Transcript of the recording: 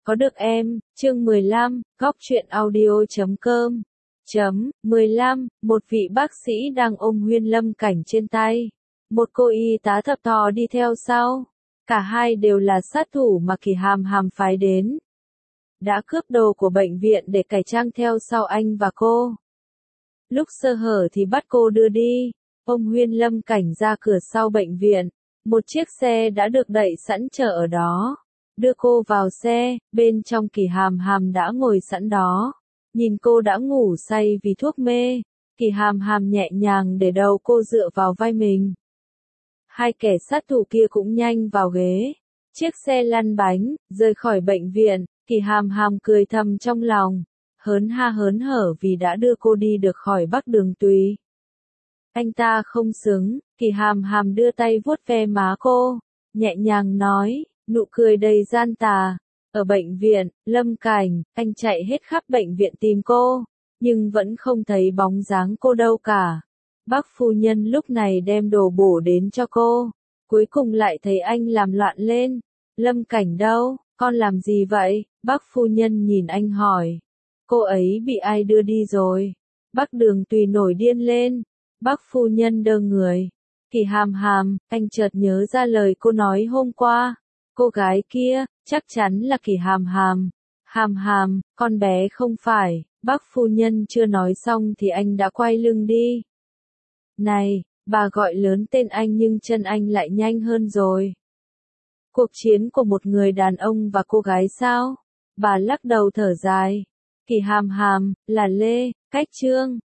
Có được em, chương 15, góc truyện audio.com. 15, một vị bác sĩ đang ôm Huyên Lâm Cảnh trên tay. Một cô y tá thập thò đi theo sau. Cả hai đều là sát thủ mà Kỳ Hàm Hàm phái đến. Đã cướp đồ của bệnh viện để cải trang theo sau anh và cô. Lúc sơ hở thì bắt cô đưa đi. Ôm Huyên Lâm Cảnh ra cửa sau bệnh viện. Một chiếc xe đã được đậy sẵn chờ ở đó. Đưa cô vào xe, bên trong Kỳ Hàm Hàm đã ngồi sẵn đó. Nhìn cô đã ngủ say vì thuốc mê, Kỳ Hàm Hàm nhẹ nhàng để đầu cô dựa vào vai mình. Hai kẻ sát thủ kia cũng nhanh vào ghế. Chiếc xe lăn bánh, rời khỏi bệnh viện, Kỳ Hàm Hàm cười thầm trong lòng. Hớn ha hớn hở vì đã đưa cô đi được khỏi Bắc Đường Tùy. Anh ta không xứng, Kỳ Hàm Hàm đưa tay vuốt ve má cô, nhẹ nhàng nói, nụ cười đầy gian tà. Ở bệnh viện, Lâm Cảnh, anh chạy hết khắp bệnh viện tìm cô, nhưng vẫn không thấy bóng dáng cô đâu cả. Bác phu nhân lúc này đem đồ bổ đến cho cô, cuối cùng lại thấy anh làm loạn lên. Lâm Cảnh đâu, con làm gì vậy? Bác phu nhân nhìn anh hỏi. Cô ấy bị ai đưa đi rồi? Bắc Đường Tùy nổi điên lên. Bác phu nhân đơ người. Kỳ Hàm Hàm, anh chợt nhớ ra lời cô nói hôm qua. Cô gái kia, chắc chắn là Kỳ Hàm Hàm. Hàm Hàm, con bé không phải. Bác phu nhân chưa nói xong thì anh đã quay lưng đi. Này, bà gọi lớn tên anh nhưng chân anh lại nhanh hơn rồi. Cuộc chiến của một người đàn ông và cô gái sao? Bà lắc đầu thở dài. Kỳ Hàm Hàm, là Lê, Cách Trương.